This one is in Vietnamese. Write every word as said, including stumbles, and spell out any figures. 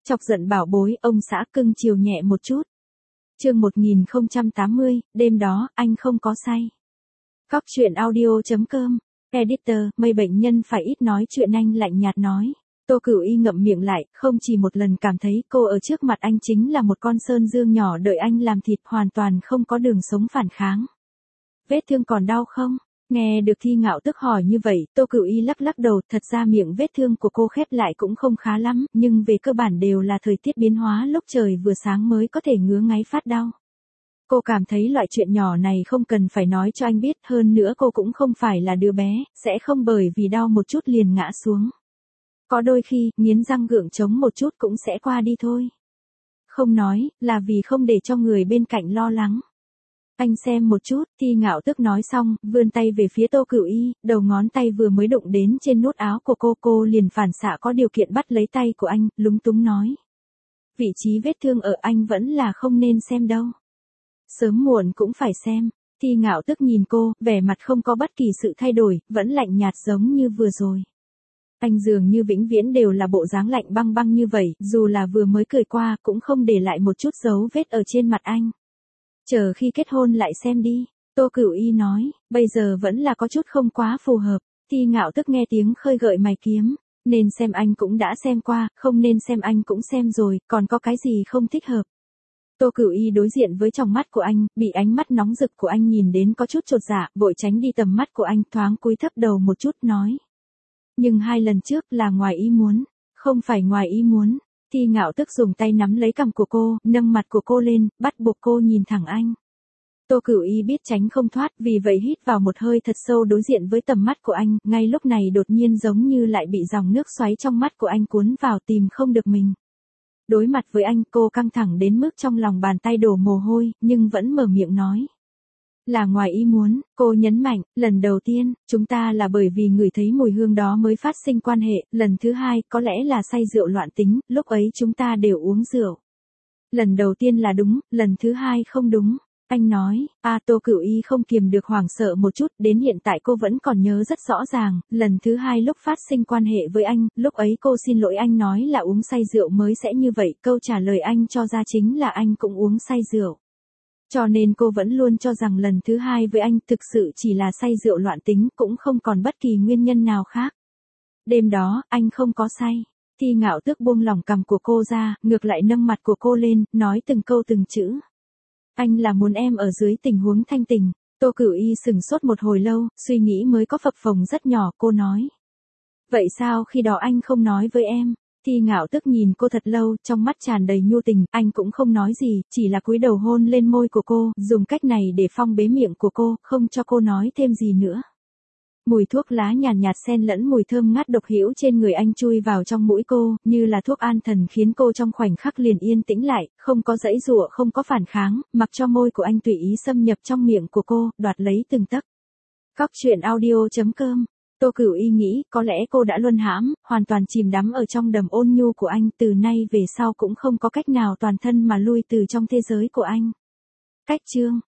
Chọc giận bảo bối, ông xã cưng chiều nhẹ một chút. Chương một nghìn không trăm tám mươi, đêm đó, anh không có say. Cóc truyện audio.com, Editor, mây bệnh nhân phải ít nói chuyện anh lạnh nhạt nói. Tô Cửu Y ngậm miệng lại, không chỉ một lần cảm thấy cô ở trước mặt anh chính là một con sơn dương nhỏ đợi anh làm thịt, hoàn toàn không có đường sống phản kháng. Vết thương còn đau không? Nghe được Thi Ngạo Tức hỏi như vậy, Tô Cửu Y lắc lắc đầu, thật ra miệng vết thương của cô khép lại cũng không khá lắm, nhưng về cơ bản đều là thời tiết biến hóa lúc trời vừa sáng mới có thể ngứa ngáy phát đau. Cô cảm thấy loại chuyện nhỏ này không cần phải nói cho anh biết, hơn nữa cô cũng không phải là đứa bé, sẽ không bởi vì đau một chút liền ngã xuống. Có đôi khi, nghiến răng gượng chống một chút cũng sẽ qua đi thôi. Không nói, là vì không để cho người bên cạnh lo lắng. Anh xem một chút, Thi Ngạo Tức nói xong, vươn tay về phía Tô Cửu Y, đầu ngón tay vừa mới đụng đến trên nút áo của cô, cô liền phản xạ có điều kiện bắt lấy tay của anh, lúng túng nói. Vị trí vết thương ở anh vẫn là không nên xem đâu. Sớm muộn cũng phải xem. Thi Ngạo Tức nhìn cô, vẻ mặt không có bất kỳ sự thay đổi, vẫn lạnh nhạt giống như vừa rồi. Anh dường như vĩnh viễn đều là bộ dáng lạnh băng băng như vậy, dù là vừa mới cười qua cũng không để lại một chút dấu vết ở trên mặt anh. Chờ khi kết hôn lại xem đi, Tô Cửu Y nói, bây giờ vẫn là có chút không quá phù hợp. Thi Ngạo Tức nghe tiếng khơi gợi mày kiếm, nên xem anh cũng đã xem qua, không nên xem anh cũng xem rồi, còn có cái gì không thích hợp. Tô Cửu Y đối diện với tròng mắt của anh, bị ánh mắt nóng rực của anh nhìn đến có chút chột dạ, vội tránh đi tầm mắt của anh, thoáng cúi thấp đầu một chút nói. Nhưng hai lần trước là ngoài ý muốn, không phải ngoài ý muốn. Thi Ngạo Tức dùng tay nắm lấy cằm của cô, nâng mặt của cô lên, bắt buộc cô nhìn thẳng anh. Tô Cửu Y biết tránh không thoát, vì vậy hít vào một hơi thật sâu đối diện với tầm mắt của anh, ngay lúc này đột nhiên giống như lại bị dòng nước xoáy trong mắt của anh cuốn vào tìm không được mình. Đối mặt với anh, cô căng thẳng đến mức trong lòng bàn tay đổ mồ hôi, nhưng vẫn mở miệng nói. Là ngoài ý muốn, cô nhấn mạnh, lần đầu tiên, chúng ta là bởi vì ngửi thấy mùi hương đó mới phát sinh quan hệ, lần thứ hai, có lẽ là say rượu loạn tính, lúc ấy chúng ta đều uống rượu. Lần đầu tiên là đúng, lần thứ hai không đúng. Anh nói, a Tô Cửu Y không kiềm được hoảng sợ một chút, đến hiện tại cô vẫn còn nhớ rất rõ ràng, lần thứ hai lúc phát sinh quan hệ với anh, lúc ấy cô xin lỗi anh nói là uống say rượu mới sẽ như vậy, câu trả lời anh cho ra chính là anh cũng uống say rượu. Cho nên cô vẫn luôn cho rằng lần thứ hai với anh thực sự chỉ là say rượu loạn tính, cũng không còn bất kỳ nguyên nhân nào khác. Đêm đó, anh không có say. Thi Ngạo Tức buông lỏng cằm của cô ra, ngược lại nâng mặt của cô lên, nói từng câu từng chữ. Anh là muốn em ở dưới tình huống thanh tình. Tô Cửu Y sừng sốt một hồi lâu, suy nghĩ mới có phập phồng rất nhỏ, cô nói. Vậy sao khi đó anh không nói với em? Thi Ngạo Tức nhìn cô thật lâu, trong mắt tràn đầy nhu tình, anh cũng không nói gì, chỉ là cúi đầu hôn lên môi của cô, dùng cách này để phong bế miệng của cô, không cho cô nói thêm gì nữa. Mùi thuốc lá nhàn nhạt, nhạt xen lẫn mùi thơm ngát độc hữu trên người anh chui vào trong mũi cô, như là thuốc an thần khiến cô trong khoảnh khắc liền yên tĩnh lại, không có giãy giụa, không có phản kháng, mặc cho môi của anh tùy ý xâm nhập trong miệng của cô, đoạt lấy từng tấc. Cóc truyện audio.com. Tô Cửu Y nghĩ, có lẽ cô đã luân hãm, hoàn toàn chìm đắm ở trong đầm ôn nhu của anh, từ nay về sau cũng không có cách nào toàn thân mà lui từ trong thế giới của anh. Cách chương